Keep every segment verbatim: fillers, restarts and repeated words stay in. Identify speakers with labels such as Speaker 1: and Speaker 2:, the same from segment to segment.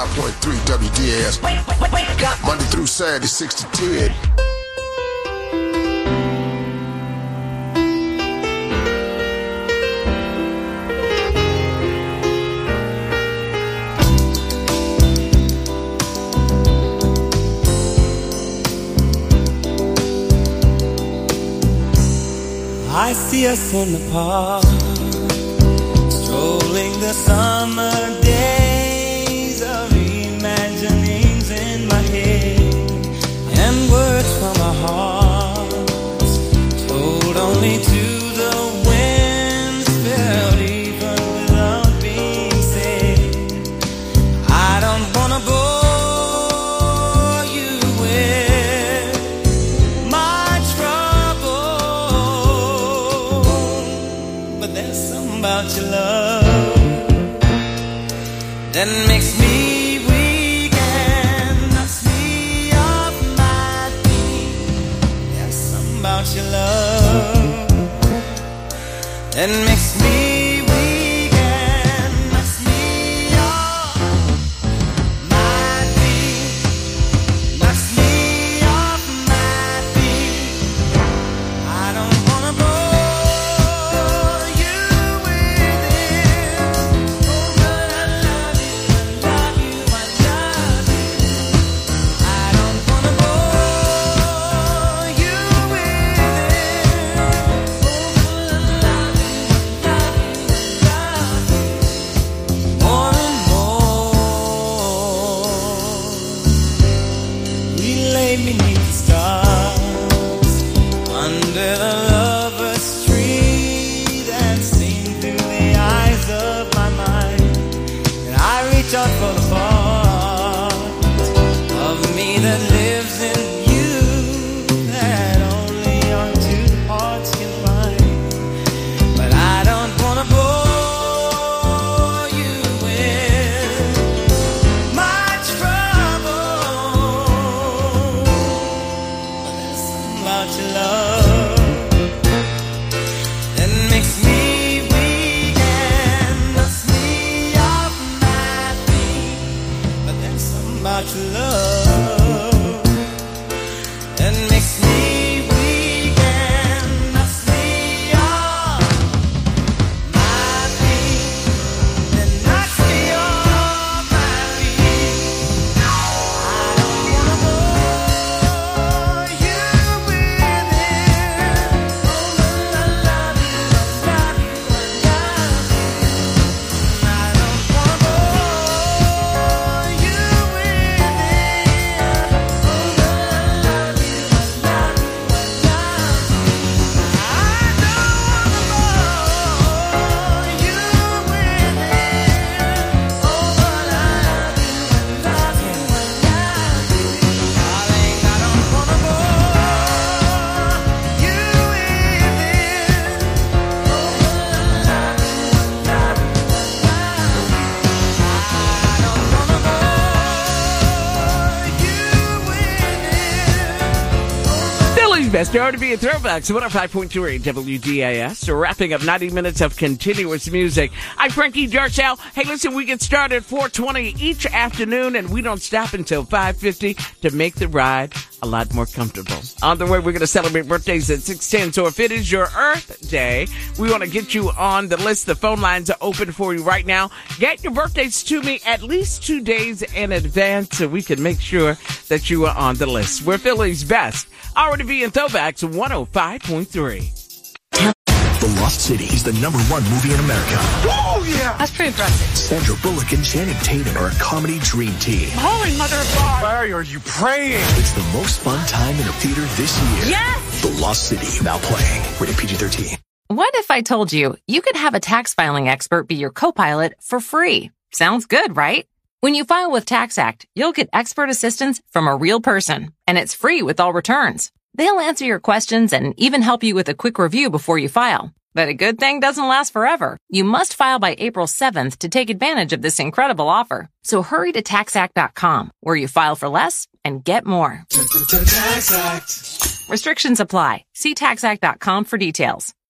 Speaker 1: point three W D A S. Wake, wake, wake up. Monday through Saturday, six to ten.
Speaker 2: I see us in the park, strolling the summer days of imaginings in my head, and words from our hearts told only to the winds, felt even without being said. I don't wanna bore you with my trouble, but there's something about your love that makes me weak and knocks me off my feet. There's something about your love that makes me weak and knocks me off my feet. Knocks me off my feet. I don't wanna bore you with it. Oh, but I love you, I love you, I love you. I don't wanna bore you with it. Oh, but I love you, I love you, I love you. More and more, we lay beneath the stars under the lover's tree that seen through the eyes of my mind, and I reach out for the part of me that lives in you that only our two hearts can find. But I don't wanna bore you with my trouble, but there's something about your love that makes me weak and knocks me off my feet. But there's something about your love that makes me weak and knocks me off my feet. That knocks me off my feet. I don't wanna bore you with it. Oh, but I love you, I love you, I love you. I don't wanna bore you with it. Oh, but I love you, I love you, I love you. I don't wanna bore you with it. Oh, but I love you, I love you, I love you. Darling, I don't wanna bore you with it. Oh, but I love you, I love you, I love you. I don't wanna bore you with it.
Speaker 3: Philly's best R and B and throwbacks, one oh five point three W D A S. So wrapping up ninety minutes of continuous music. I'm Frankie Darshall. Hey, listen, we get started at four twenty each afternoon, and we don't stop until five fifty to make the ride a lot more comfortable. On the way, we're going to celebrate birthdays at six ten. So if it is your Earth Day, we want to get you on the list. The phone lines are open for you right now. Get your birthdays to me at least two days in advance so we can make sure that you are on the list. We're Philly's best R and B and throwbacks, one oh five point three.
Speaker 4: The Lost City is the number one movie in America.
Speaker 5: Oh, yeah! That's pretty impressive.
Speaker 4: Sandra Bullock and Channing Tatum are a comedy dream team.
Speaker 5: Holy mother of God! Larry, are you praying?
Speaker 4: It's the most fun time in a theater this year.
Speaker 5: Yes!
Speaker 4: The Lost City, now playing. Rated P G thirteen.
Speaker 6: What if I told you you could have a tax filing expert be your co-pilot for free? Sounds good, right? When you file with TaxAct, you'll get expert assistance from a real person, and it's free with all returns. They'll answer your questions and even help you with a quick review before you file. But a good thing doesn't last forever. You must file by April seventh to take advantage of this incredible offer. So hurry to tax act dot com, where you file for less and get more.
Speaker 2: TaxAct.
Speaker 6: Restrictions apply. See tax act dot com for details.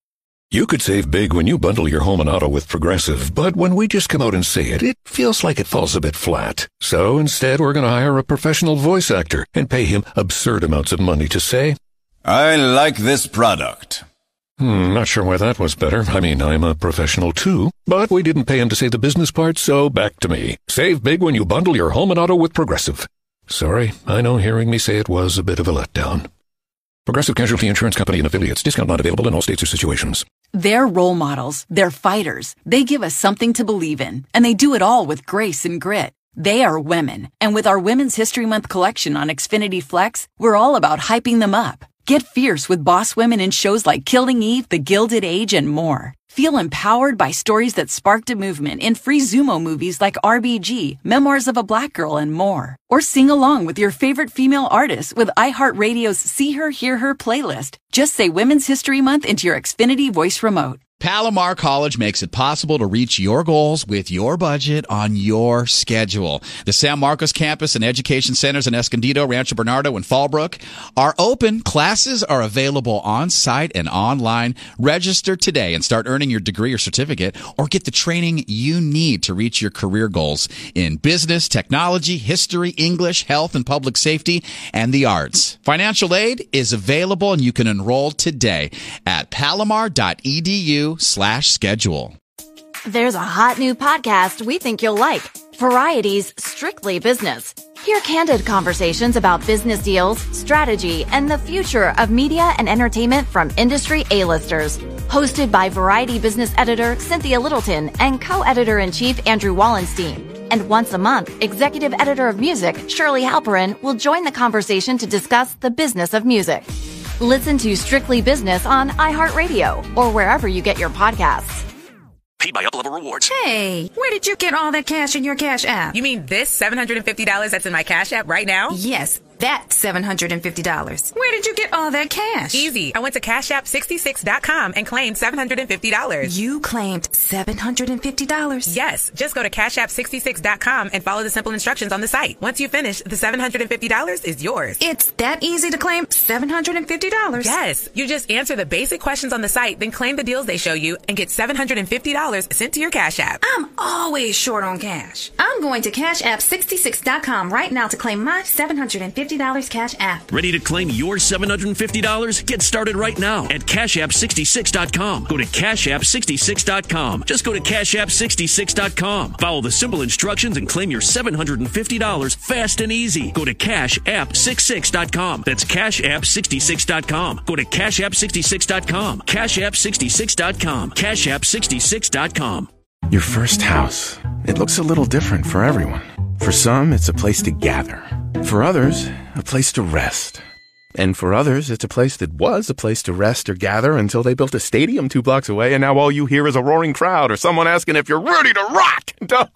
Speaker 7: You could save big when you bundle your home and auto with Progressive, but when we just come out and say it, it feels like it falls a bit flat. So instead, we're going to hire a professional voice actor and pay him absurd amounts of money to say,
Speaker 8: I like this product.
Speaker 7: Hmm, not sure why that was better. I mean, I'm a professional too, but we didn't pay him to say the business part, so back to me. Save big when you bundle your home and auto with Progressive. Sorry, I know hearing me say it was a bit of a letdown. Progressive Casualty Insurance Company and Affiliates. Discount not available in all states or situations.
Speaker 9: They're role models. They're fighters. They give us something to believe in, and they do it all with grace and grit. They are women, and with our Women's History Month collection on Xfinity Flex, we're all about hyping them up. Get fierce with boss women in shows like Killing Eve, The Gilded Age, and more. Feel empowered by stories that sparked a movement in free Zumo movies like R B G, Memoirs of a Black Girl, and more. Or sing along with your favorite female artists with iHeartRadio's See Her, Hear Her playlist. Just say Women's History Month into your Xfinity voice remote.
Speaker 10: Palomar College makes it possible to reach your goals with your budget on your schedule. The San Marcos campus and education centers in Escondido, Rancho Bernardo, and Fallbrook are open. Classes are available on-site and online. Register today and start earning your degree or certificate, or get the training you need to reach your career goals in business, technology, history, English, health and public safety, and the arts. Financial aid is available, and you can enroll today at palomar dot e d u slash schedule.
Speaker 11: There's a hot new podcast we think you'll like. Variety's Strictly Business. Hear candid conversations about business deals, strategy, and the future of media and entertainment from industry A-listers. Hosted by Variety business editor Cynthia Littleton and co-editor-in-chief Andrew Wallenstein. And once a month, executive editor of music Shirley Halperin will join the conversation to discuss the business of music. Listen to Strictly Business on iHeartRadio or wherever you get your podcasts.
Speaker 4: Paid by Up-Level Rewards.
Speaker 12: Hey, where did you get all that cash in your Cash App?
Speaker 13: You mean this seven hundred fifty dollars that's in my Cash App right now?
Speaker 12: Yes, that seven hundred fifty dollars. Where did you get all that cash?
Speaker 13: Easy. I went to cash app sixty-six dot com and claimed seven hundred fifty dollars.
Speaker 12: You claimed seven hundred fifty dollars?
Speaker 13: Yes. Just go to cash app sixty-six dot com and follow the simple instructions on the site. Once you finish, the seven hundred fifty dollars is yours.
Speaker 12: It's that easy to claim seven hundred fifty dollars?
Speaker 13: Yes. You just answer the basic questions on the site, then claim the deals they show you and get seven hundred fifty dollars sent to your Cash App.
Speaker 12: I'm always short on cash. I'm going to cash app sixty-six dot com right now to claim my seven hundred fifty dollars Cash App.
Speaker 4: Ready to claim your seven hundred fifty dollars? Get started right now at cash app sixty-six dot com. Go to cash app sixty-six dot com. Just go to cash app sixty-six dot com. Follow the simple instructions and claim your seven hundred fifty dollars fast and easy. Go to cash app sixty-six dot com. That's cash app sixty-six dot com. Go to cash app sixty-six dot com. cash app sixty-six dot com. cash app sixty-six dot com.
Speaker 14: Your first house. It looks a little different for everyone. For some, it's a place to gather. For others, a place to rest. And for others, it's a place that was a place to rest or gather until they built a stadium two blocks away, and now all you hear is a roaring crowd or someone asking if you're ready to rock.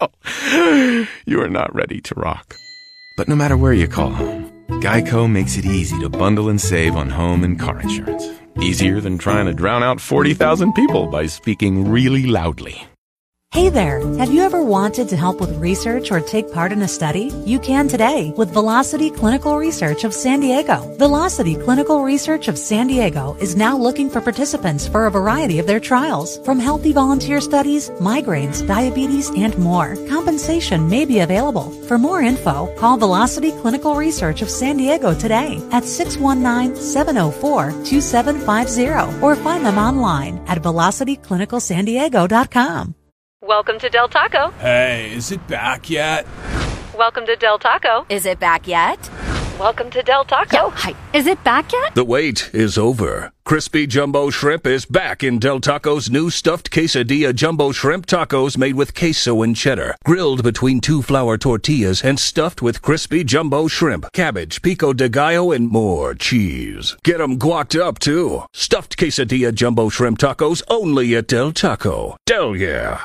Speaker 14: No, you are not ready to rock. But no matter where you call home, Geico makes it easy to bundle and save on home and car insurance. Easier than trying to drown out forty thousand people by speaking really loudly.
Speaker 15: Hey there! Have you ever wanted to help with research or take part in a study? You can today with Velocity Clinical Research of San Diego. Velocity Clinical Research of San Diego is now looking for participants for a variety of their trials, from healthy volunteer studies, migraines, diabetes, and more. Compensation may be available. For more info, call Velocity Clinical Research of San Diego today at six one nine, seven oh four, two seven five zero or find them online at velocity clinical san diego dot com.
Speaker 16: Welcome to Del Taco.
Speaker 17: Hey, is it back yet?
Speaker 16: Welcome to Del Taco.
Speaker 11: Is it back yet?
Speaker 16: Welcome to Del Taco.
Speaker 11: Yo, hi. Is it back yet?
Speaker 18: The wait is over. Crispy Jumbo Shrimp is back in Del Taco's new stuffed quesadilla jumbo shrimp tacos made with queso and cheddar, grilled between two flour tortillas and stuffed with crispy jumbo shrimp, cabbage, pico de gallo, and more cheese. Get 'em guacced up, too. Stuffed quesadilla jumbo shrimp tacos only at Del Taco. Del yeah.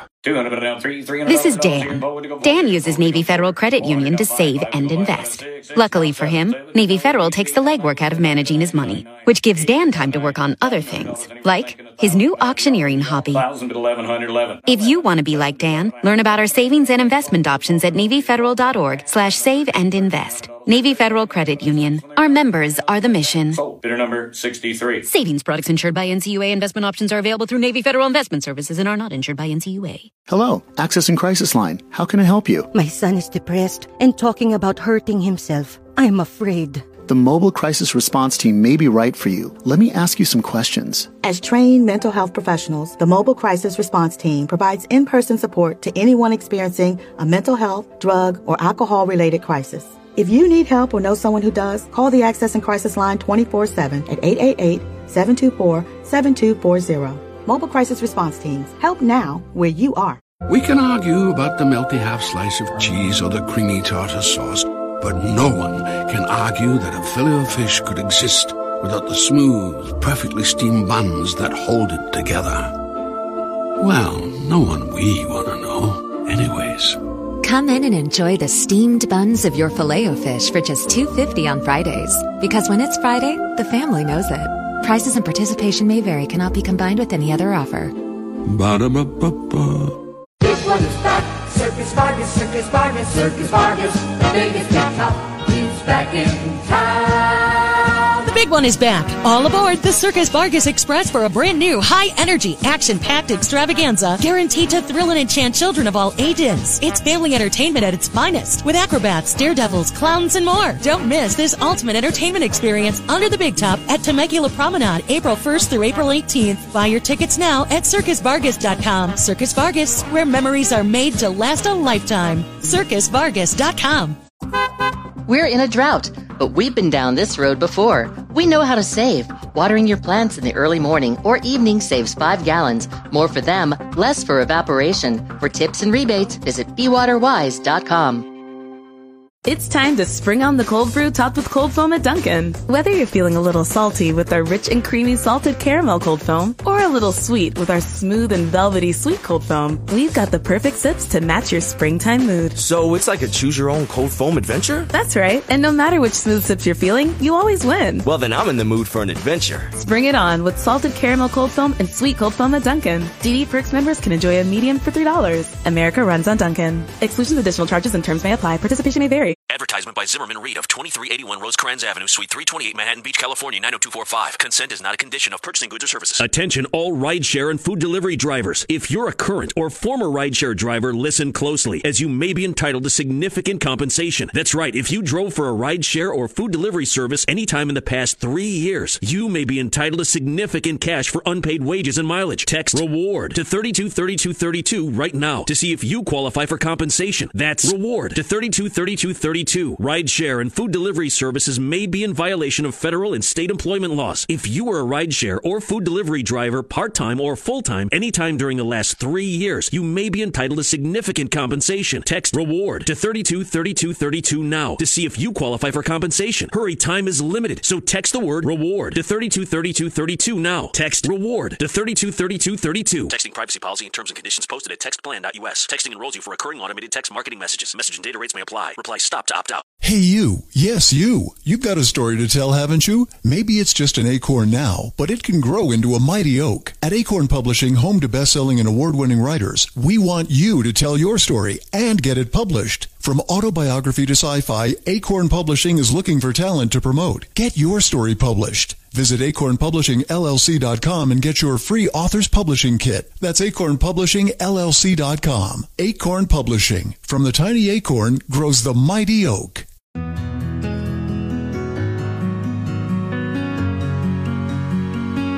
Speaker 19: This is Dan. Dan uses Navy Federal Credit Union to save and invest. Luckily for him, Navy Federal takes the legwork out of managing his money, which gives Dan time to work on other things, like his new auctioneering hobby. If you want to be like Dan, learn about our savings and investment options at navy federal dot org slash save and invest. Navy Federal Credit Union. Our members are the mission.
Speaker 20: Sold. Bidder number sixty-three.
Speaker 19: Savings products insured by N C U A. Investment options are available through Navy Federal Investment Services and are not insured by N C U A.
Speaker 21: Hello, Access and Crisis Line. How can I help you?
Speaker 22: My son is depressed and talking about hurting himself. I'm afraid.
Speaker 21: The Mobile Crisis Response Team may be right for you. Let me ask you some questions.
Speaker 23: As trained mental health professionals, the Mobile Crisis Response Team provides in-person support to anyone experiencing a mental health, drug, or alcohol-related crisis. If you need help or know someone who does, call the Access and Crisis Line twenty-four seven at eight eight eight, seven two four, seven two four zero. Mobile Crisis Response Teams. Help now where you are.
Speaker 24: We can argue about the melty half slice of cheese or the creamy tartar sauce, but no one can argue that a Filet-O-Fish could exist without the smooth, perfectly steamed buns that hold it together. Well, no one we want to know. Anyways.
Speaker 25: Come in and enjoy the steamed buns of your Filet-O-Fish for just two dollars and fifty cents on Fridays. Because when it's Friday, the family knows it. Prices and participation may vary, cannot be combined with any other offer.
Speaker 24: Ba-da-ba-ba-ba.
Speaker 2: This one is back. Circus Vargas, Circus Vargas, Circus Vargas. The biggest big top. He's back in town.
Speaker 26: The big one is back. All aboard the Circus Vargas Express for a brand new, high-energy, action-packed extravaganza guaranteed to thrill and enchant children of all ages. It's family entertainment at its finest, with acrobats, daredevils, clowns, and more. Don't miss this ultimate entertainment experience under the big top at Temecula Promenade, April first through April eighteenth. Buy your tickets now at circus vargas dot com. Circus Vargas, where memories are made to last a lifetime. circus vargas dot com.
Speaker 27: We're in a drought, but we've been down this road before. We know how to save. Watering your plants in the early morning or evening saves five gallons. More for them, less for evaporation. For tips and rebates, visit be water wise dot com.
Speaker 13: It's time to spring on the cold brew topped with cold foam at Dunkin'. Whether you're feeling a little salty with our rich and creamy salted caramel cold foam, or a little sweet with our smooth and velvety sweet cold foam, we've got the perfect sips to match your springtime mood.
Speaker 28: So it's like a choose-your-own cold foam adventure?
Speaker 13: That's right. And no matter which smooth sips you're feeling, you always win.
Speaker 28: Well, then I'm in the mood for an adventure.
Speaker 13: Spring it on with salted caramel cold foam and sweet cold foam at Dunkin'. D D Perks members can enjoy a medium for three dollars. America runs on Dunkin'. Exclusions, additional charges, and terms may apply. Participation may vary.
Speaker 4: Advertisement by Zimmerman Reed of twenty-three eighty-one Rosecrans Avenue, Suite three twenty-eight, Manhattan Beach, California, nine oh two four five. Consent is not a condition of purchasing goods or services.
Speaker 18: Attention all rideshare and food delivery drivers. If you're a current or former rideshare driver, listen closely, as you may be entitled to significant compensation. That's right. If you drove for a rideshare or food delivery service anytime in the past three years, you may be entitled to significant cash for unpaid wages and mileage. Text REWARD to thirty-two thirty-two thirty-two right now to see if you qualify for compensation. That's REWARD to thirty-two thirty-two thirty-two. Rideshare and food delivery services may be in violation of federal and state employment laws. If you are a rideshare or food delivery driver, part-time or full-time, anytime during the last three years, you may be entitled to significant compensation. Text REWARD to thirty-two thirty-two thirty-two now to see if you qualify for compensation. Hurry, time is limited, so text the word REWARD to thirty-two thirty-two thirty-two now. Text REWARD to thirty-two thirty-two thirty-two.
Speaker 4: Texting privacy policy and terms and conditions posted at text plan dot U S. Texting enrolls you for recurring automated text marketing messages. Message and data rates may apply. Reply STOP to opt out.
Speaker 29: Hey you, yes you, you've got a story to tell, haven't you? Maybe it's just an acorn now, but it can grow into a mighty oak. At Acorn Publishing, home to best-selling and award-winning writers, we want you to tell your story and get it published. From autobiography to sci-fi, Acorn Publishing is looking for talent to promote. Get your story published. Visit acorn publishing L L C dot com and get your free author's publishing kit. That's acorn publishing L L C dot com. Acorn Publishing. From the tiny acorn grows the mighty oak.